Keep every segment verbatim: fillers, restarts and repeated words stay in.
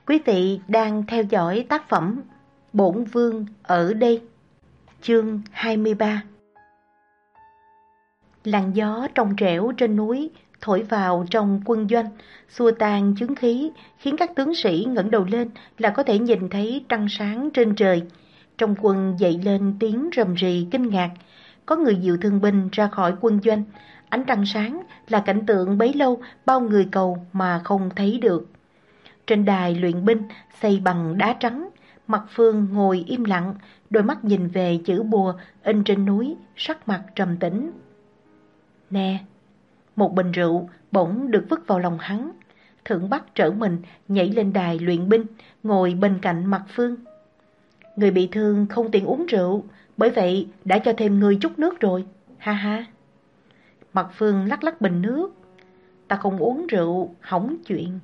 Quý vị đang theo dõi tác phẩm Bổn Vương ở đây, chương hai mươi ba. Làn gió trong trẻo trên núi thổi vào trong quân doanh, xua tan chứng khí, khiến các tướng sĩ ngẩng đầu lên là có thể nhìn thấy trăng sáng trên trời. Trong quân dậy lên tiếng rầm rì kinh ngạc, có người dìu thương binh ra khỏi quân doanh. Ánh trăng sáng là cảnh tượng bấy lâu bao người cầu mà không thấy được. Trên đài luyện binh xây bằng đá trắng, Mạc Phương ngồi im lặng, đôi mắt nhìn về chữ bùa in trên núi, sắc mặt trầm tĩnh. Nè, một bình rượu bỗng được vứt vào lòng hắn. Thượng Bắc trở mình nhảy lên đài luyện binh, ngồi bên cạnh Mạc Phương. Người bị thương không tiện uống rượu, bởi vậy đã cho thêm người chút nước rồi, ha ha. Mạc Phương lắc lắc bình nước. Ta không uống rượu, hỏng chuyện.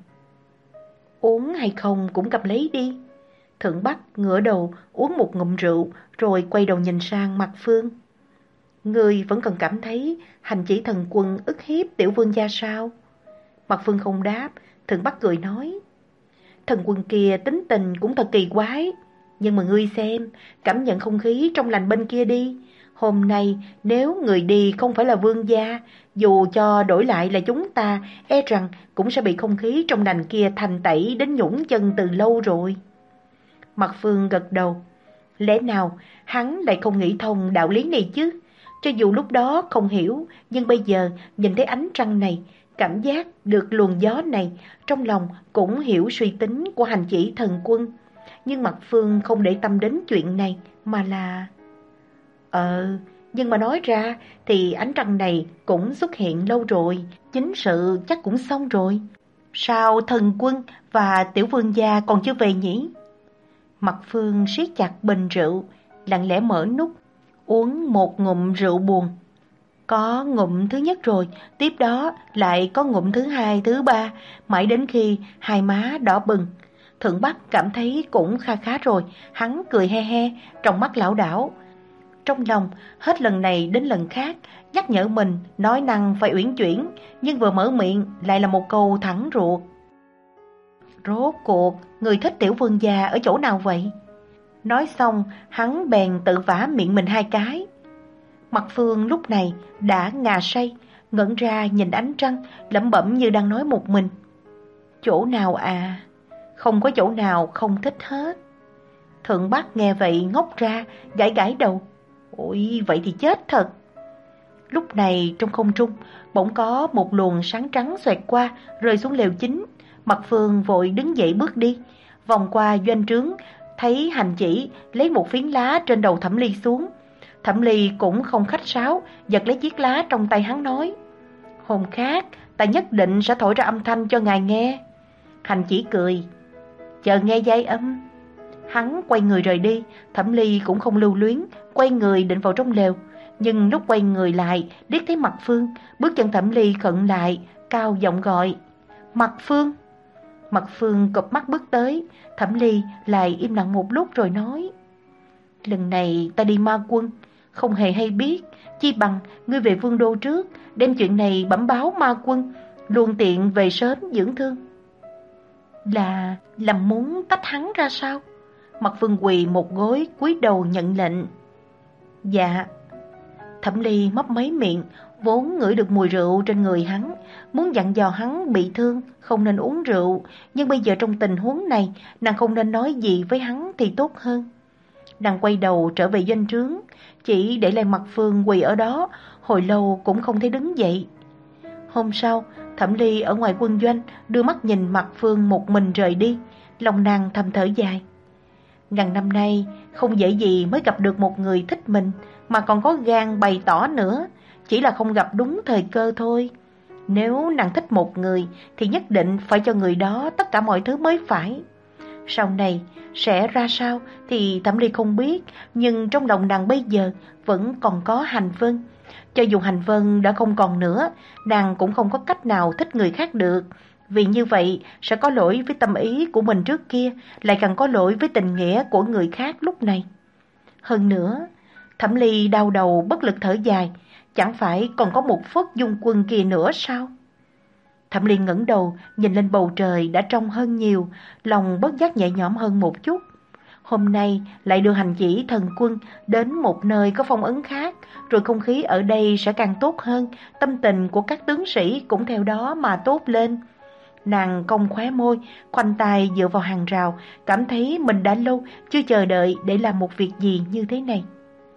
Uống hay không cũng cầm lấy đi. Thượng Bắc ngửa đầu uống một ngụm rượu, rồi quay đầu nhìn sang Mạc Phương. Người vẫn còn cảm thấy hành chỉ thần quân ức hiếp tiểu vương gia sao? Mạc Phương không đáp. Thượng Bắc cười nói, thần quân kia tính tình cũng thật kỳ quái. Nhưng mà ngươi xem, cảm nhận không khí trong lành bên kia đi. Hôm nay nếu người đi không phải là vương gia, dù cho đổi lại là chúng ta, e rằng cũng sẽ bị không khí trong lành kia thành tẩy đến nhũng chân từ lâu rồi. Mạc Phương gật đầu. Lẽ nào hắn lại không nghĩ thông đạo lý này chứ? Cho dù lúc đó không hiểu, nhưng bây giờ nhìn thấy ánh trăng này, cảm giác được luồng gió này, trong lòng cũng hiểu suy tính của hành chỉ thần quân. Nhưng Mạc Phương không để tâm đến chuyện này, mà là... Ờ, nhưng mà nói ra thì ánh trăng này cũng xuất hiện lâu rồi, chính sự chắc cũng xong rồi. Sao thần quân và tiểu vương gia còn chưa về nhỉ? Mạc Phương siết chặt bình rượu, lặng lẽ mở nút, uống một ngụm rượu buồn. Có ngụm thứ nhất rồi, tiếp đó lại có ngụm thứ hai, thứ ba, mãi đến khi hai má đỏ bừng. Thượng Bắc cảm thấy cũng kha khá rồi, hắn cười he he, trong mắt lão đảo. Trong lòng hết lần này đến lần khác nhắc nhở mình nói năng phải uyển chuyển, nhưng vừa mở miệng lại là một câu thẳng ruột. Rốt cuộc người thích tiểu vương gia ở chỗ nào vậy? Nói xong hắn bèn tự vả miệng mình hai cái. Mạc Phương lúc này đã ngà say, ngẩn ra nhìn ánh trăng, lẩm bẩm như đang nói một mình. Chỗ nào à? Không có chỗ nào không thích hết. Thượng Bắc nghe vậy ngốc ra, gãi gãi đầu. Ôi, vậy thì chết thật. Lúc này trong không trung bỗng có một luồng sáng trắng xoẹt qua, rơi xuống lều chính. Mạc Phương vội đứng dậy bước đi, vòng qua doanh trướng, thấy hành chỉ lấy một phiến lá trên đầu Thẩm Ly xuống. Thẩm Ly cũng không khách sáo, giật lấy chiếc lá trong tay hắn nói, hôm khác ta nhất định sẽ thổi ra âm thanh cho ngài nghe. Hành chỉ cười, chờ nghe giai âm. Hắn quay người rời đi. Thẩm Ly cũng không lưu luyến, quay người định vào trong lều. Nhưng lúc quay người lại, liếc thấy Mạc Phương, bước chân Thẩm Ly khựng lại, cao giọng gọi, Mạc Phương. Mạc Phương cụp mắt bước tới. Thẩm Ly lại im lặng một lúc rồi nói, lần này ta đi ma quân, không hề hay biết, chi bằng ngươi về vương đô trước, đem chuyện này bẩm báo ma quân, luôn tiện về sớm dưỡng thương. Là, là muốn tách hắn ra sao? Mạc Phương quỳ một gối cúi đầu nhận lệnh. Dạ. Thẩm Ly mấp máy miệng, vốn ngửi được mùi rượu trên người hắn, muốn dặn dò hắn bị thương không nên uống rượu, nhưng bây giờ trong tình huống này, nàng không nên nói gì với hắn thì tốt hơn. Nàng quay đầu trở về doanh trướng, chỉ để lại Mạc Phương quỳ ở đó, hồi lâu cũng không thấy đứng dậy. Hôm sau, Thẩm Ly ở ngoài quân doanh đưa mắt nhìn Mạc Phương một mình rời đi, lòng nàng thầm thở dài. Ngàn năm nay không dễ gì mới gặp được một người thích mình, mà còn có gan bày tỏ nữa, chỉ là không gặp đúng thời cơ thôi. Nếu nàng thích một người thì nhất định phải cho người đó tất cả mọi thứ mới phải. Sau này sẽ ra sao thì Thẩm Ly không biết, nhưng trong lòng nàng bây giờ vẫn còn có Hành Vân. Cho dù Hành Vân đã không còn nữa, nàng cũng không có cách nào thích người khác được. Vì như vậy sẽ có lỗi với tâm ý của mình trước kia, lại càng có lỗi với tình nghĩa của người khác lúc này. Hơn nữa, Thẩm Ly đau đầu bất lực thở dài, chẳng phải còn có một Phất Dung Quân kia nữa sao? Thẩm Ly ngẩng đầu, nhìn lên bầu trời đã trong hơn nhiều, lòng bất giác nhẹ nhõm hơn một chút. Hôm nay lại đưa hành chỉ thần quân đến một nơi có phong ấn khác, rồi không khí ở đây sẽ càng tốt hơn, tâm tình của các tướng sĩ cũng theo đó mà tốt lên. Nàng cong khóe môi, khoanh tay dựa vào hàng rào, cảm thấy mình đã lâu chưa chờ đợi để làm một việc gì như thế này.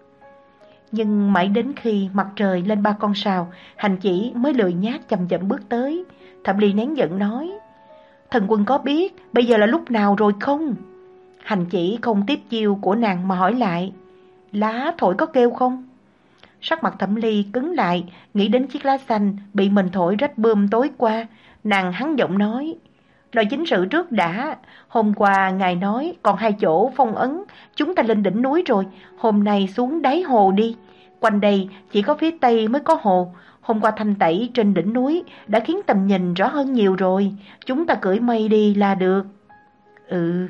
Nhưng mãi đến khi mặt trời lên ba con sào, hành chỉ mới lười nhác chậm chậm bước tới. Thẩm Ly nén giận nói, thần quân có biết bây giờ là lúc nào rồi không? Hành chỉ không tiếp chiêu của nàng mà hỏi lại, lá thổi có kêu không? Sắc mặt Thẩm Ly cứng lại, nghĩ đến chiếc lá xanh bị mình thổi rách bươm tối qua. Nàng hắn giọng nói, nói chính sự trước đã. Hôm qua ngài nói còn hai chỗ phong ấn, chúng ta lên đỉnh núi rồi, hôm nay xuống đáy hồ đi. Quanh đây chỉ có phía tây mới có hồ. Hôm qua thanh tẩy trên đỉnh núi đã khiến tầm nhìn rõ hơn nhiều rồi, chúng ta cưỡi mây đi là được. Ừ.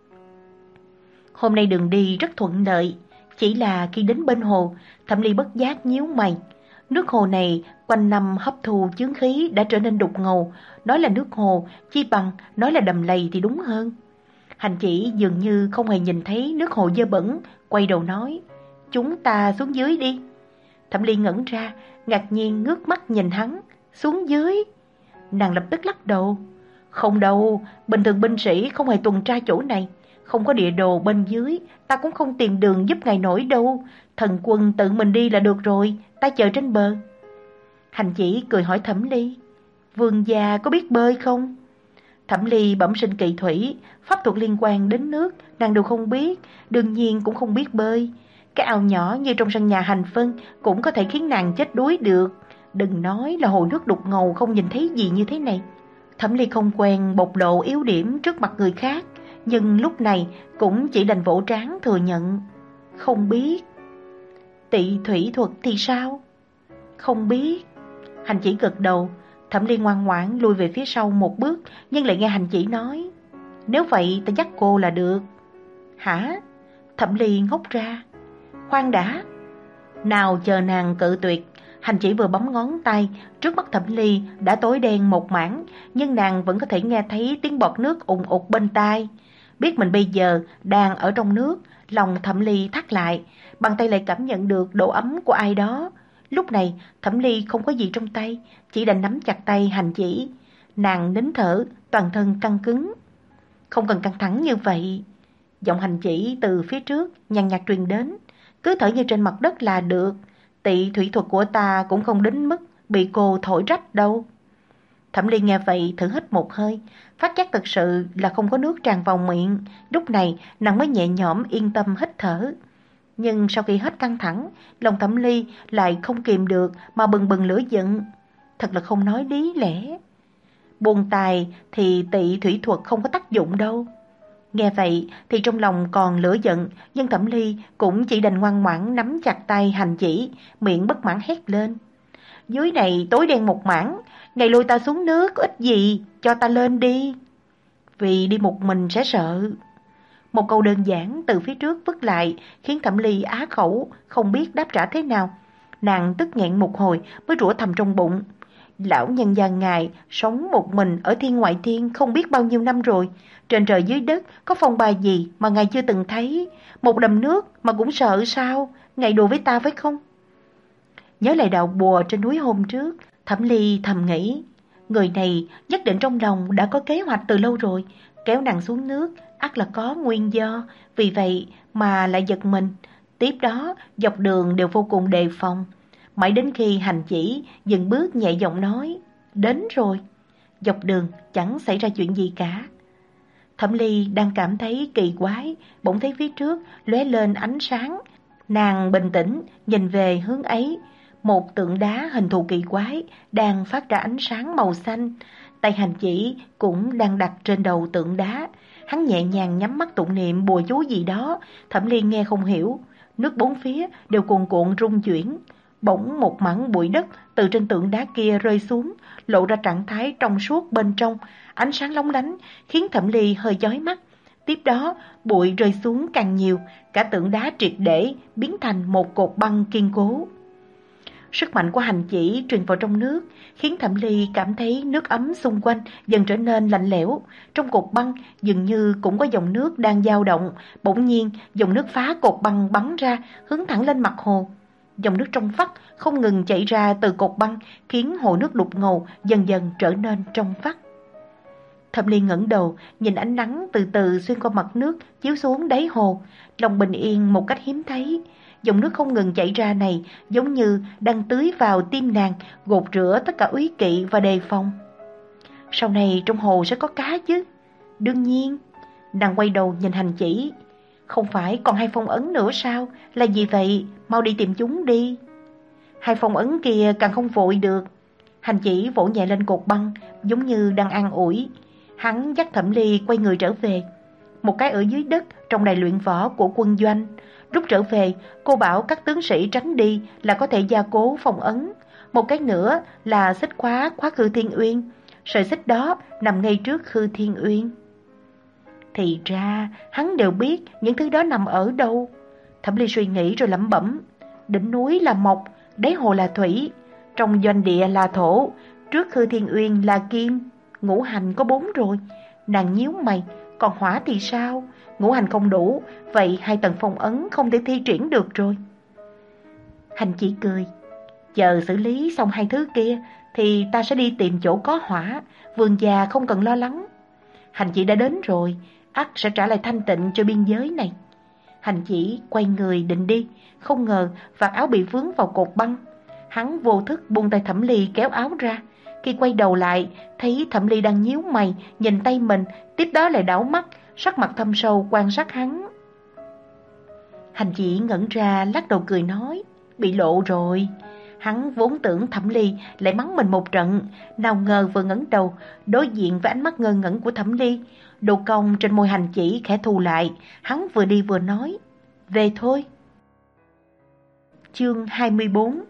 Hôm nay đường đi rất thuận lợi, chỉ là khi đến bên hồ, Thẩm Ly bất giác nhíu mày. Nước hồ này quanh năm hấp thu chướng khí đã trở nên đục ngầu, nói là nước hồ, chi bằng nói là đầm lầy thì đúng hơn. Hành chỉ dường như không hề nhìn thấy nước hồ dơ bẩn, quay đầu nói, chúng ta xuống dưới đi. Thẩm Ly ngẩn ra, ngạc nhiên ngước mắt nhìn hắn, xuống dưới. Nàng lập tức lắc đầu, không đâu, bình thường binh sĩ không hề tuần tra chỗ này. Không có địa đồ bên dưới, ta cũng không tìm đường giúp ngài nổi đâu. Thần quân tự mình đi là được rồi, ta chờ trên bờ. Hành chỉ cười hỏi Thẩm Ly, vương gia có biết bơi không? Thẩm Ly bẩm sinh kỳ thủy, pháp thuật liên quan đến nước, nàng đều không biết, đương nhiên cũng không biết bơi. Cái ao nhỏ như trong sân nhà Hành Phân cũng có thể khiến nàng chết đuối được. Đừng nói là hồ nước đục ngầu không nhìn thấy gì như thế này. Thẩm Ly không quen bộc lộ yếu điểm trước mặt người khác, nhưng lúc này cũng chỉ đành vỗ trán thừa nhận. Không biết. Tị thủy thuật thì sao? Không biết. Hành chỉ gật đầu. Thẩm Ly ngoan ngoãn lùi về phía sau một bước, nhưng lại nghe hành chỉ nói, nếu vậy ta dắt cô là được. Hả? Thẩm Ly ngốc ra. Khoan đã. Nào chờ nàng cự tuyệt, hành chỉ vừa bấm ngón tay, trước mắt Thẩm Ly đã tối đen một mảng, nhưng nàng vẫn có thể nghe thấy tiếng bọt nước ùng ục bên tai. Biết mình bây giờ đang ở trong nước, lòng Thẩm Ly thắt lại, bàn tay lại cảm nhận được độ ấm của ai đó. Lúc này Thẩm Ly không có gì trong tay, chỉ đành nắm chặt tay hành chỉ. Nàng nín thở, toàn thân căng cứng. Không cần căng thẳng như vậy. Giọng hành chỉ từ phía trước nhàn nhạt truyền đến, cứ thở như trên mặt đất là được. Tị thủy thuật của ta cũng không đến mức bị cô thổi rách đâu. Thẩm Ly nghe vậy thử hít một hơi, phát giác thật sự là không có nước tràn vào miệng. Lúc này nàng mới nhẹ nhõm yên tâm hít thở. Nhưng sau khi hết căng thẳng, lòng Thẩm Ly lại không kìm được mà bừng bừng lửa giận. Thật là không nói lý lẽ. Buồn tài thì tị thủy thuật không có tác dụng đâu. Nghe vậy thì trong lòng còn lửa giận, nhưng Thẩm Ly cũng chỉ đành ngoan ngoãn nắm chặt tay hành chỉ, miệng bất mãn hét lên. Dưới này tối đen một mảng, ngày lôi ta xuống nước có ích gì, cho ta lên đi. Vì đi một mình sẽ sợ. Một câu đơn giản từ phía trước vứt lại khiến Thẩm Ly á khẩu, không biết đáp trả thế nào. Nàng tức nghẹn một hồi mới rủa thầm trong bụng. Lão nhân gia ngài sống một mình ở thiên ngoại thiên không biết bao nhiêu năm rồi. Trên trời dưới đất có phong ba gì mà ngài chưa từng thấy. Một đầm nước mà cũng sợ sao? Ngài đùa với ta phải không? Nhớ lại đạo bùa trên núi hôm trước, Thẩm Ly thầm nghĩ, người này nhất định trong lòng đã có kế hoạch từ lâu rồi. Kéo nàng xuống nước ắt là có nguyên do, vì vậy mà lại giật mình. Tiếp đó dọc đường đều vô cùng đề phòng. Mãi đến khi hành chỉ dừng bước nhẹ giọng nói, đến rồi. Dọc đường chẳng xảy ra chuyện gì cả. Thẩm Ly đang cảm thấy kỳ quái, bỗng thấy phía trước lóe lên ánh sáng. Nàng bình tĩnh nhìn về hướng ấy, một tượng đá hình thù kỳ quái đang phát ra ánh sáng màu xanh. Tay hành chỉ cũng đang đặt trên đầu tượng đá. Hắn nhẹ nhàng nhắm mắt tụng niệm bùa chú gì đó, Thẩm Ly nghe không hiểu. Nước bốn phía đều cuồn cuộn rung chuyển. Bỗng một mảng bụi đất từ trên tượng đá kia rơi xuống, lộ ra trạng thái trong suốt bên trong, ánh sáng lóng lánh khiến Thẩm Ly hơi chói mắt. Tiếp đó bụi rơi xuống càng nhiều, cả tượng đá triệt để biến thành một cột băng kiên cố. Sức mạnh của hành chỉ truyền vào trong nước, khiến Thẩm Ly cảm thấy nước ấm xung quanh dần trở nên lạnh lẽo. Trong cột băng dường như cũng có dòng nước đang dao động. Bỗng nhiên, dòng nước phá cột băng bắn ra, hướng thẳng lên mặt hồ. Dòng nước trong vắt không ngừng chảy ra từ cột băng, khiến hồ nước đục ngầu dần dần trở nên trong vắt. Thẩm Ly ngẩng đầu, nhìn ánh nắng từ từ xuyên qua mặt nước chiếu xuống đáy hồ, lòng bình yên một cách hiếm thấy. Dòng nước không ngừng chảy ra này giống như đang tưới vào tim nàng, gột rửa tất cả úy kỵ và đề phòng. Sau này trong hồ sẽ có cá chứ? Đương nhiên. Nàng quay đầu nhìn hành chỉ. Không phải còn hai phong ấn nữa sao? Là gì vậy? Mau đi tìm chúng đi. Hai phong ấn kia càng không vội được. Hành chỉ vỗ nhẹ lên cột băng, giống như đang an ủi. Hắn dắt Thẩm Ly quay người trở về. Một cái ở dưới đất trong đài luyện võ của quân doanh. Lúc trở về, cô bảo các tướng sĩ tránh đi là có thể gia cố phong ấn. Một cái nữa là xích khóa khóa Khư Thiên Uyên. Sợi xích đó nằm ngay trước Khư Thiên Uyên. Thì ra hắn đều biết những thứ đó nằm ở đâu. Thẩm Ly suy nghĩ rồi lẩm bẩm. Đỉnh núi là mộc, đáy hồ là thủy, trong doanh địa là thổ, trước Khư Thiên Uyên là kim. Ngũ hành có bốn rồi. Nàng nhíu mày, còn hỏa thì sao? Ngũ hành không đủ, vậy hai tầng phong ấn không thể thi triển được rồi. Hành chỉ cười. Chờ xử lý xong hai thứ kia thì ta sẽ đi tìm chỗ có hỏa. Vườn già không cần lo lắng. Hành chỉ đã đến rồi, ắt sẽ trả lại thanh tịnh cho biên giới này. Hành chỉ quay người định đi, không ngờ vạt áo bị vướng vào cột băng. Hắn vô thức buông tay Thẩm Ly kéo áo ra. Khi quay đầu lại, thấy Thẩm Ly đang nhíu mày nhìn tay mình, tiếp đó lại đảo mắt, sắc mặt thâm sâu quan sát hắn. Hành chỉ ngẩn ra lắc đầu cười nói, bị lộ rồi. Hắn vốn tưởng Thẩm Ly lại mắng mình một trận, nào ngờ vừa ngẩng đầu, đối diện với ánh mắt ngơ ngẩn của Thẩm Ly. Độ cong trên môi hành chỉ khẽ thù lại, hắn vừa đi vừa nói, về thôi. Chương hai mươi bốn.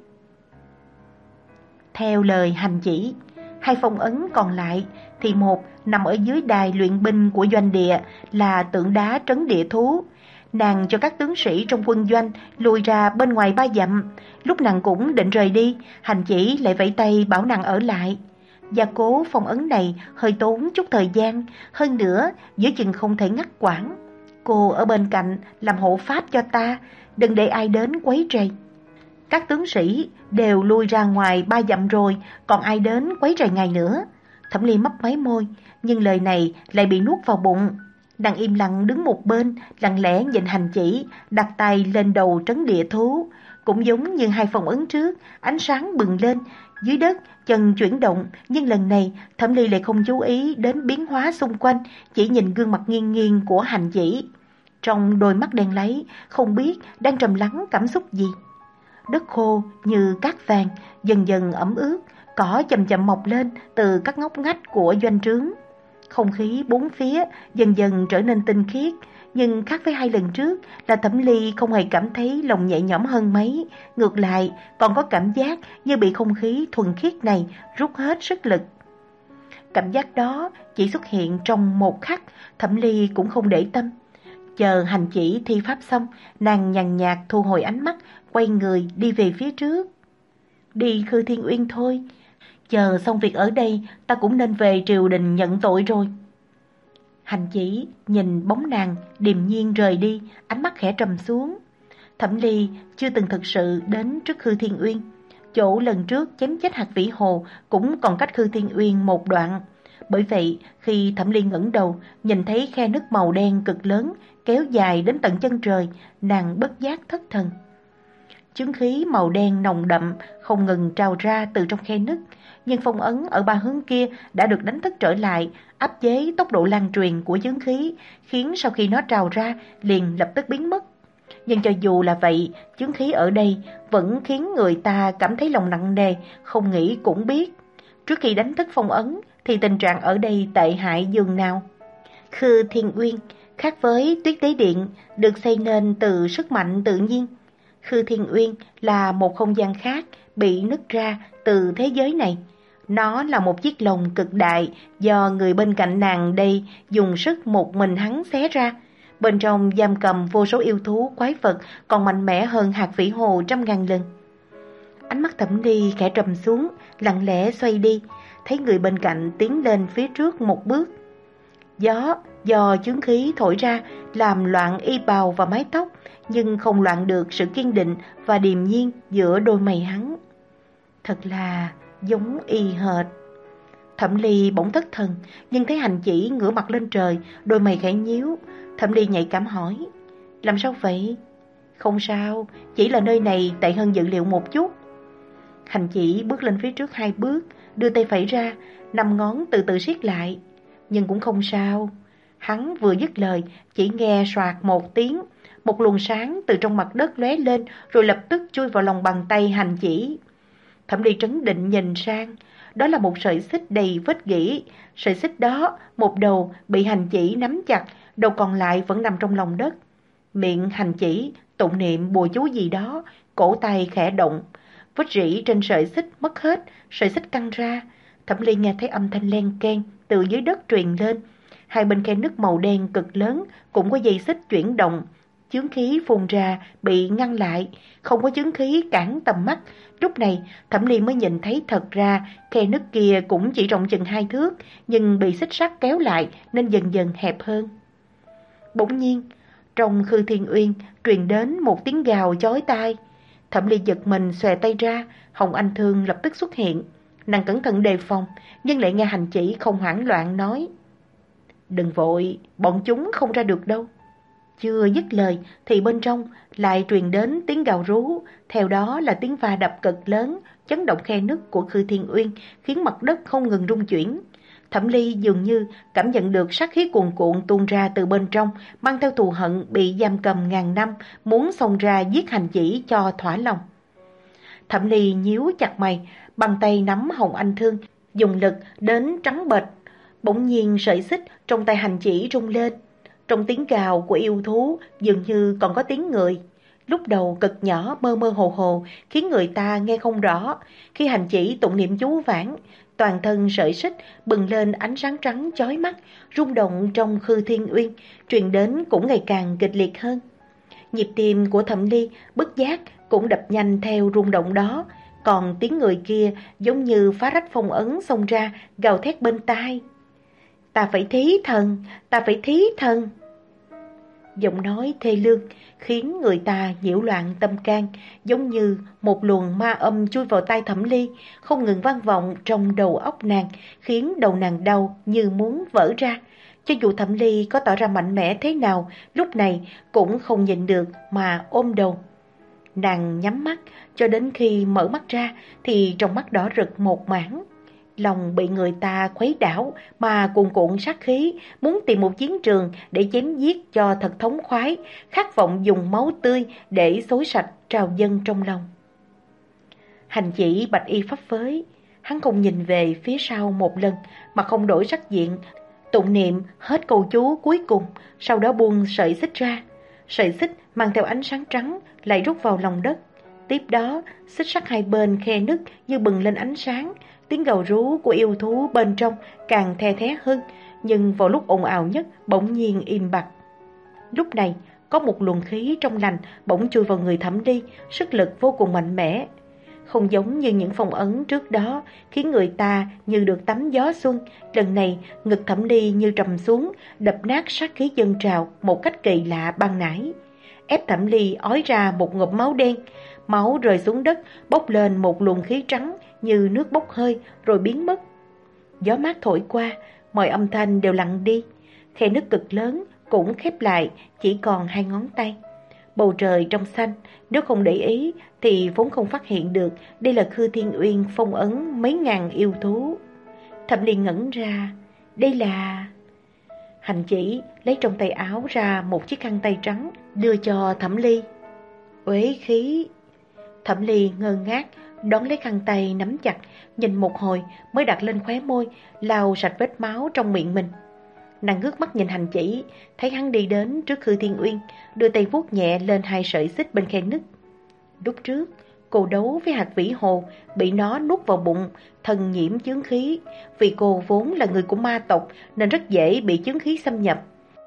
Theo lời hành chỉ, hai phong ấn còn lại thì một nằm ở dưới đài luyện binh của doanh địa là tượng đá trấn địa thú. Nàng cho các tướng sĩ trong quân doanh lùi ra bên ngoài ba dặm. Lúc nàng cũng định rời đi, hành chỉ lại vẫy tay bảo nàng ở lại. Gia cố phong ấn này hơi tốn chút thời gian, hơn nữa giữa chừng không thể ngắt quãng. Cô ở bên cạnh làm hộ pháp cho ta, đừng để ai đến quấy rầy. Các tướng sĩ đều lui ra ngoài ba dặm rồi, còn ai đến quấy rầy ngài nữa? Thẩm Ly mấp máy môi, nhưng lời này lại bị nuốt vào bụng. Nàng im lặng đứng một bên, lặng lẽ nhìn hành chỉ, đặt tay lên đầu trấn địa thú. Cũng giống như hai phong ấn trước, ánh sáng bừng lên, dưới đất chân chuyển động, nhưng lần này Thẩm Ly lại không chú ý đến biến hóa xung quanh, chỉ nhìn gương mặt nghiêng nghiêng của hành chỉ. Trong đôi mắt đen láy, không biết đang trầm lắng cảm xúc gì. Đất khô như cát vàng, dần dần ẩm ướt, cỏ chậm chậm mọc lên từ các ngóc ngách của doanh trướng. Không khí bốn phía dần dần trở nên tinh khiết, nhưng khác với hai lần trước là Thẩm Ly không hề cảm thấy lòng nhẹ nhõm hơn mấy, ngược lại còn có cảm giác như bị không khí thuần khiết này rút hết sức lực. Cảm giác đó chỉ xuất hiện trong một khắc, Thẩm Ly cũng không để tâm. Chờ hành chỉ thi pháp xong, nàng nhàn nhạt thu hồi ánh mắt, quay người đi về phía trước. Đi Khư Thiên Uyên thôi, chờ xong việc ở đây ta cũng nên về triều đình nhận tội rồi. Hành chỉ nhìn bóng nàng điềm nhiên rời đi, ánh mắt khẽ trầm xuống. Thẩm Ly chưa từng thực sự đến trước Khư Thiên Uyên. Chỗ lần trước chém chết Hạc Vĩ Hồ cũng còn cách Khư Thiên Uyên một đoạn. Bởi vậy khi Thẩm Ly ngẩng đầu nhìn thấy khe nứt màu đen cực lớn kéo dài đến tận chân trời, nàng bất giác thất thần. Chứng khí màu đen nồng đậm không ngừng trào ra từ trong khe nứt, nhưng phong ấn ở ba hướng kia đã được đánh thức trở lại, áp chế tốc độ lan truyền của chứng khí, khiến sau khi nó trào ra liền lập tức biến mất. Nhưng cho dù là vậy, chứng khí ở đây vẫn khiến người ta cảm thấy lòng nặng nề, không nghĩ cũng biết. Trước khi đánh thức phong ấn thì tình trạng ở đây tệ hại dường nào. Khư Thiên Uyên khác với Tuyết Đế Điện, được xây nên từ sức mạnh tự nhiên. Khư Thiên Uyên là một không gian khác bị nứt ra từ thế giới này. Nó là một chiếc lồng cực đại do người bên cạnh nàng đây dùng sức một mình hắn xé ra. Bên trong giam cầm vô số yêu thú quái vật còn mạnh mẽ hơn Hạc Vĩ Hồ trăm ngàn lần. Ánh mắt Thẩm Ly khẽ trầm xuống, lặng lẽ xoay đi, thấy người bên cạnh tiến lên phía trước một bước. Gió do chướng khí thổi ra làm loạn y bào và mái tóc, nhưng không loạn được sự kiên định và điềm nhiên giữa đôi mày hắn. Thật là giống y hệt. Thẩm Ly bỗng thất thần, nhưng thấy Hành Chỉ ngửa mặt lên trời, đôi mày khẽ nhíu. Thẩm Ly nhạy cảm hỏi: làm sao vậy? Không sao, chỉ là nơi này tệ hơn dự liệu một chút. Hành Chỉ bước lên phía trước hai bước, đưa tay phẩy ra, năm ngón từ từ siết lại. Nhưng cũng không sao. Hắn vừa dứt lời, chỉ nghe soạt một tiếng, một luồng sáng từ trong mặt đất lóe lên, rồi lập tức chui vào lòng bàn tay Hành Chỉ. Thẩm Ly trấn định nhìn sang, đó là một sợi xích đầy vết gỉ. Sợi xích đó, một đầu bị Hành Chỉ nắm chặt, đầu còn lại vẫn nằm trong lòng đất. Miệng Hành Chỉ tụng niệm bùa chú gì đó, cổ tay khẽ động. Vết rỉ trên sợi xích mất hết, sợi xích căng ra. Thẩm Ly nghe thấy âm thanh len keng từ dưới đất truyền lên. Hai bên khe nứt màu đen cực lớn cũng có dây xích chuyển động. Chướng khí phun ra bị ngăn lại, không có chướng khí cản tầm mắt. Lúc này Thẩm Ly mới nhìn thấy thật ra khe nứt kia cũng chỉ rộng chừng hai thước, nhưng bị xích sắt kéo lại nên dần dần hẹp hơn. Bỗng nhiên trong Khư Thiên Uyên truyền đến một tiếng gào chói tai. Thẩm Ly giật mình xòe tay ra, Hồng Anh Thương lập tức xuất hiện. Nàng cẩn thận đề phòng, nhưng lại nghe Hành Chỉ không hoảng loạn nói: đừng vội, bọn chúng không ra được đâu. Chưa dứt lời thì bên trong lại truyền đến tiếng gào rú, theo đó là tiếng va đập cực lớn, chấn động khe nứt của Khư Thiên Uyên, khiến mặt đất không ngừng rung chuyển. Thẩm Ly dường như cảm nhận được sát khí cuồn cuộn tuôn ra từ bên trong, mang theo thù hận bị giam cầm ngàn năm, muốn xông ra giết Hành Chỉ cho thỏa lòng. Thẩm Ly nhíu chặt mày, bàn tay nắm Hồng Anh Thương, dùng lực đến trắng bệch. Bỗng nhiên sợi xích trong tay Hành Chỉ rung lên. Trong tiếng gào của yêu thú dường như còn có tiếng người. Lúc đầu cực nhỏ mơ mơ hồ hồ, khiến người ta nghe không rõ. Khi Hành Chỉ tụng niệm chú vãn, toàn thân sợi xích bừng lên ánh sáng trắng chói mắt, rung động trong Khư Thiên Uyên, truyền đến cũng ngày càng kịch liệt hơn. Nhịp tim của Thẩm Ly bất giác cũng đập nhanh theo rung động đó, còn tiếng người kia giống như phá rách phong ấn xông ra, gào thét bên tai: ta phải thí thần, ta phải thí thần. Giọng nói thê lương khiến người ta nhiễu loạn tâm can, giống như một luồng ma âm chui vào tai Thẩm Ly, không ngừng vang vọng trong đầu óc nàng, khiến đầu nàng đau như muốn vỡ ra. Cho dù Thẩm Ly có tỏ ra mạnh mẽ thế nào, lúc này cũng không nhịn được mà ôm đầu. Nàng nhắm mắt cho đến khi mở mắt ra thì trong mắt đỏ rực một mảng. Lòng bị người ta khuấy đảo mà cuồn cuộn sát khí, muốn tìm một chiến trường để chém giết cho thật thống khoái, khát vọng dùng máu tươi để xối sạch trào dâng trong lòng. Hành Chỉ bạch y phấp phới, hắn không nhìn về phía sau một lần mà không đổi sắc diện, tụng niệm hết câu chú cuối cùng, sau đó buông sợi xích ra. Sợi xích mang theo ánh sáng trắng lại rút vào lòng đất. Tiếp đó xích sắt hai bên khe nứt như bừng lên ánh sáng. Tiếng gào rú của yêu thú bên trong càng the thé hơn, nhưng vào lúc ồn ào nhất bỗng nhiên im bặt. Lúc này có một luồng khí trong lành bỗng chui vào người Thẩm Ly, sức lực vô cùng mạnh mẽ. Không giống như những phong ấn trước đó, khiến người ta như được tắm gió xuân. Lần này ngực Thẩm Ly như trầm xuống, đập nát sát khí dâng trào một cách kỳ lạ ban nãy, ép Thẩm Ly ói ra một ngụm máu đen. Máu rơi xuống đất, bốc lên một luồng khí trắng như nước bốc hơi rồi biến mất. Gió mát thổi qua, mọi âm thanh đều lặng đi. Khe nứt cực lớn cũng khép lại, chỉ còn hai ngón tay. Bầu trời trong xanh, nếu không để ý thì vốn không phát hiện được đây là Khư Thiên Uyên phong ấn mấy ngàn yêu thú. Thẩm Ly ngẩn ra, đây là... Hành Chỉ lấy trong tay áo ra một chiếc khăn tay trắng, đưa cho Thẩm Ly. Uế khí. Thẩm Ly ngơ ngác đón lấy khăn tay nắm chặt, nhìn một hồi mới đặt lên khóe môi, lau sạch vết máu trong miệng mình. Nàng ngước mắt nhìn Hành Chỉ, thấy hắn đi đến trước Khư Thiên Uyên, đưa tay vuốt nhẹ lên hai sợi xích bên khe nứt. Lúc trước cô đấu với hạt vĩ hồ, bị nó nuốt vào bụng, thân nhiễm chướng khí. Vì cô vốn là người của ma tộc nên rất dễ bị chướng khí xâm nhập.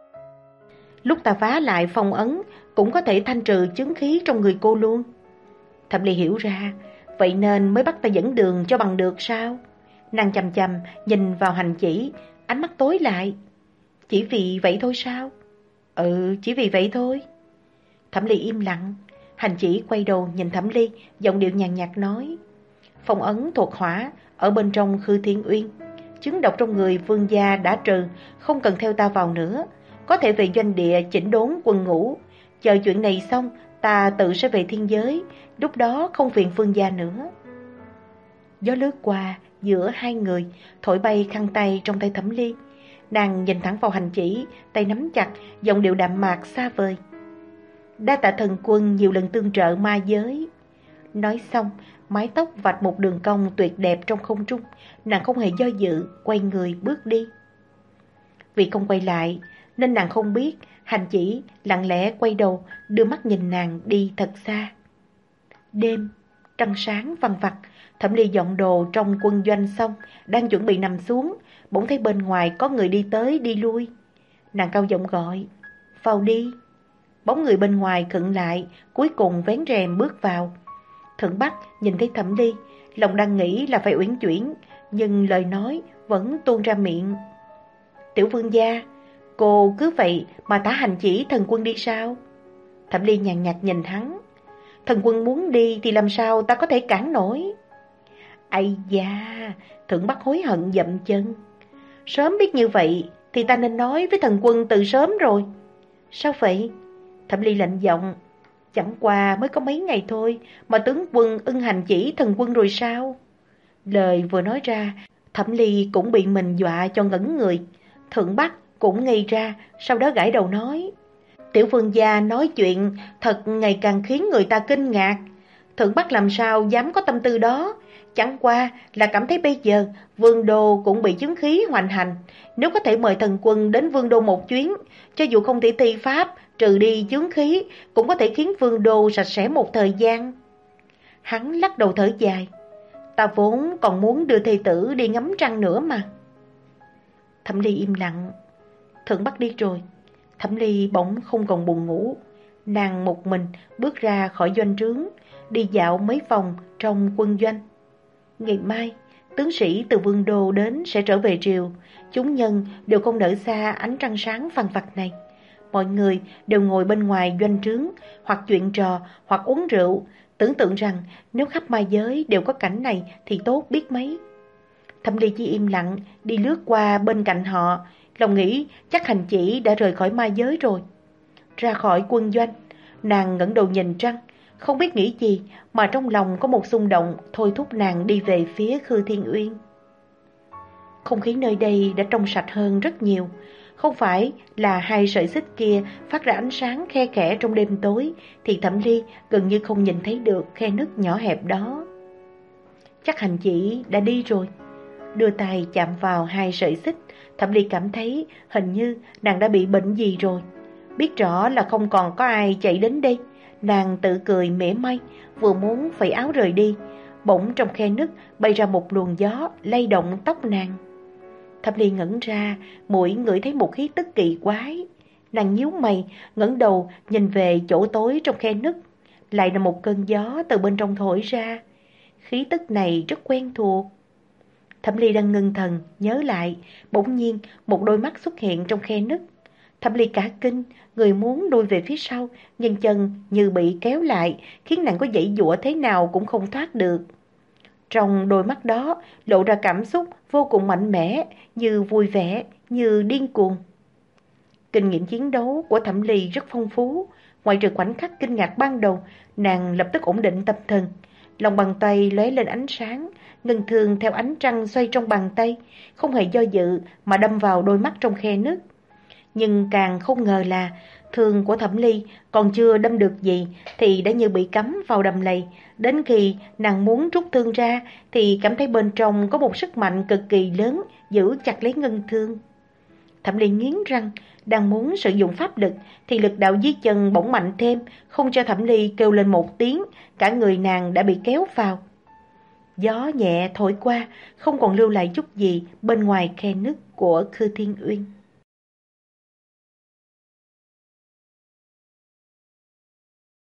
Lúc ta phá lại phong ấn cũng có thể thanh trừ chướng khí trong người cô luôn. Thẩm Ly hiểu ra, vậy nên mới bắt ta dẫn đường cho bằng được sao? Nàng chằm chằm nhìn vào hành chỉ, ánh mắt tối lại. Chỉ vì vậy thôi sao? Ừ, chỉ vì vậy thôi. Thẩm Ly im lặng. Hành chỉ quay đầu nhìn Thẩm Ly, giọng điệu nhàn nhạt nói. Phong ấn thuộc hỏa ở bên trong Khư Thiên Uyên. Chứng độc trong người vương gia đã trừ, không cần theo ta vào nữa. Có thể về doanh địa chỉnh đốn quân ngũ. Chờ chuyện này xong, ta tự sẽ về thiên giới. Lúc đó không phiền vương gia nữa. Gió lướt qua giữa hai người, thổi bay khăn tay trong tay Thẩm Ly. Nàng nhìn thẳng vào hành chỉ, tay nắm chặt, giọng điệu đạm mạc xa vời. Đa tạ thần quân nhiều lần tương trợ ma giới. Nói xong, mái tóc vạch một đường cong tuyệt đẹp trong không trung. Nàng không hề do dự, quay người bước đi. Vì không quay lại, nên nàng không biết hành chỉ lặng lẽ quay đầu, đưa mắt nhìn nàng đi thật xa. Đêm, trăng sáng vằng vặc. Thẩm Ly dọn đồ trong quân doanh xong, đang chuẩn bị nằm xuống, bỗng thấy bên ngoài có người đi tới đi lui. Nàng cao giọng gọi, vào đi. Bóng người bên ngoài khựng lại, cuối cùng vén rèm bước vào. Thượng Bắc nhìn thấy Thẩm Ly, lòng đang nghĩ là phải uyển chuyển, nhưng lời nói vẫn tuôn ra miệng. Tiểu vương gia, cô cứ vậy mà thả hành chỉ thần quân đi sao? Thẩm Ly nhàn nhạt nhìn hắn. Thần quân muốn đi thì làm sao ta có thể cản nổi? Ây da, Thượng Bắc hối hận dậm chân. Sớm biết như vậy thì ta nên nói với thần quân từ sớm rồi. Sao vậy? Thẩm Ly lạnh giọng. Chẳng qua mới có mấy ngày thôi mà tướng quân ưng hành chỉ thần quân rồi sao? Lời vừa nói ra, Thẩm Ly cũng bị mình dọa cho ngẩn người. Thượng Bắc cũng ngây ra, sau đó gãi đầu nói. Tiểu vương gia nói chuyện thật ngày càng khiến người ta kinh ngạc. Thượng Bắc làm sao dám có tâm tư đó? Chẳng qua là cảm thấy bây giờ vương đô cũng bị chứng khí hoành hành. Nếu có thể mời thần quân đến vương đô một chuyến, cho dù không thể thi pháp trừ đi chứng khí, cũng có thể khiến vương đô sạch sẽ một thời gian. Hắn lắc đầu thở dài. Ta vốn còn muốn đưa thê tử đi ngắm trăng nữa mà. Thẩm Ly im lặng. Thượng Bắc đi rồi. Thẩm Ly bỗng không còn buồn ngủ. Nàng một mình bước ra khỏi doanh trướng, đi dạo mấy vòng trong quân doanh. Ngày mai, tướng sĩ từ vương đô đến sẽ trở về triều. Chúng nhân đều không nỡ xa ánh trăng sáng phằn phặt này. Mọi người đều ngồi bên ngoài doanh trướng, hoặc chuyện trò, hoặc uống rượu, tưởng tượng rằng nếu khắp ma giới đều có cảnh này thì tốt biết mấy. Thẩm Ly chỉ im lặng đi lướt qua bên cạnh họ, lòng nghĩ chắc hành chỉ đã rời khỏi ma giới rồi. Ra khỏi quân doanh, nàng ngẩng đầu nhìn trăng, không biết nghĩ gì mà trong lòng có một xung động thôi thúc nàng đi về phía Khư Thiên Uyên. Không khí nơi đây đã trong sạch hơn rất nhiều. Không phải là hai sợi xích kia phát ra ánh sáng khe khẽ trong đêm tối, thì Thẩm Ly gần như không nhìn thấy được khe nứt nhỏ hẹp đó. Chắc hành chỉ đã đi rồi. Đưa tay chạm vào hai sợi xích, Thẩm Ly cảm thấy hình như nàng đã bị bệnh gì rồi. Biết rõ là không còn có ai chạy đến đây, nàng tự cười mỉa mai, vừa muốn phẩy áo rời đi, bỗng trong khe nứt bay ra một luồng gió lay động tóc nàng. Thẩm Ly ngẩn ra, mũi ngửi thấy một khí tức kỳ quái. Nàng nhíu mày, ngẩng đầu nhìn về chỗ tối trong khe nứt, lại là một cơn gió từ bên trong thổi ra. Khí tức này rất quen thuộc. Thẩm Ly đang ngưng thần nhớ lại, bỗng nhiên một đôi mắt xuất hiện trong khe nứt. Thẩm Ly cả kinh, người muốn đuôi về phía sau, nhưng chân như bị kéo lại, khiến nàng có giãy giụa thế nào cũng không thoát được. Trong đôi mắt đó lộ ra cảm xúc vô cùng mạnh mẽ, như vui vẻ, như điên cuồng. Kinh nghiệm chiến đấu của Thẩm Ly rất phong phú. Ngoại trừ khoảnh khắc kinh ngạc ban đầu, nàng lập tức ổn định tâm thần. Lòng bàn tay lóe lên ánh sáng, ngân thương theo ánh trăng xoay trong bàn tay, không hề do dự mà đâm vào đôi mắt trong khe nứt. Nhưng càng không ngờ là thương của Thẩm Ly còn chưa đâm được gì thì đã như bị cắm vào đầm lầy. Đến khi nàng muốn rút thương ra thì cảm thấy bên trong có một sức mạnh cực kỳ lớn giữ chặt lấy ngân thương. Thẩm Ly nghiến răng, đang muốn sử dụng pháp lực thì lực đạo dưới chân bỗng mạnh thêm, không cho Thẩm Ly kêu lên một tiếng, cả người nàng đã bị kéo vào. Gió nhẹ thổi qua, không còn lưu lại chút gì bên ngoài khe nứt của Khư Thiên Uyên.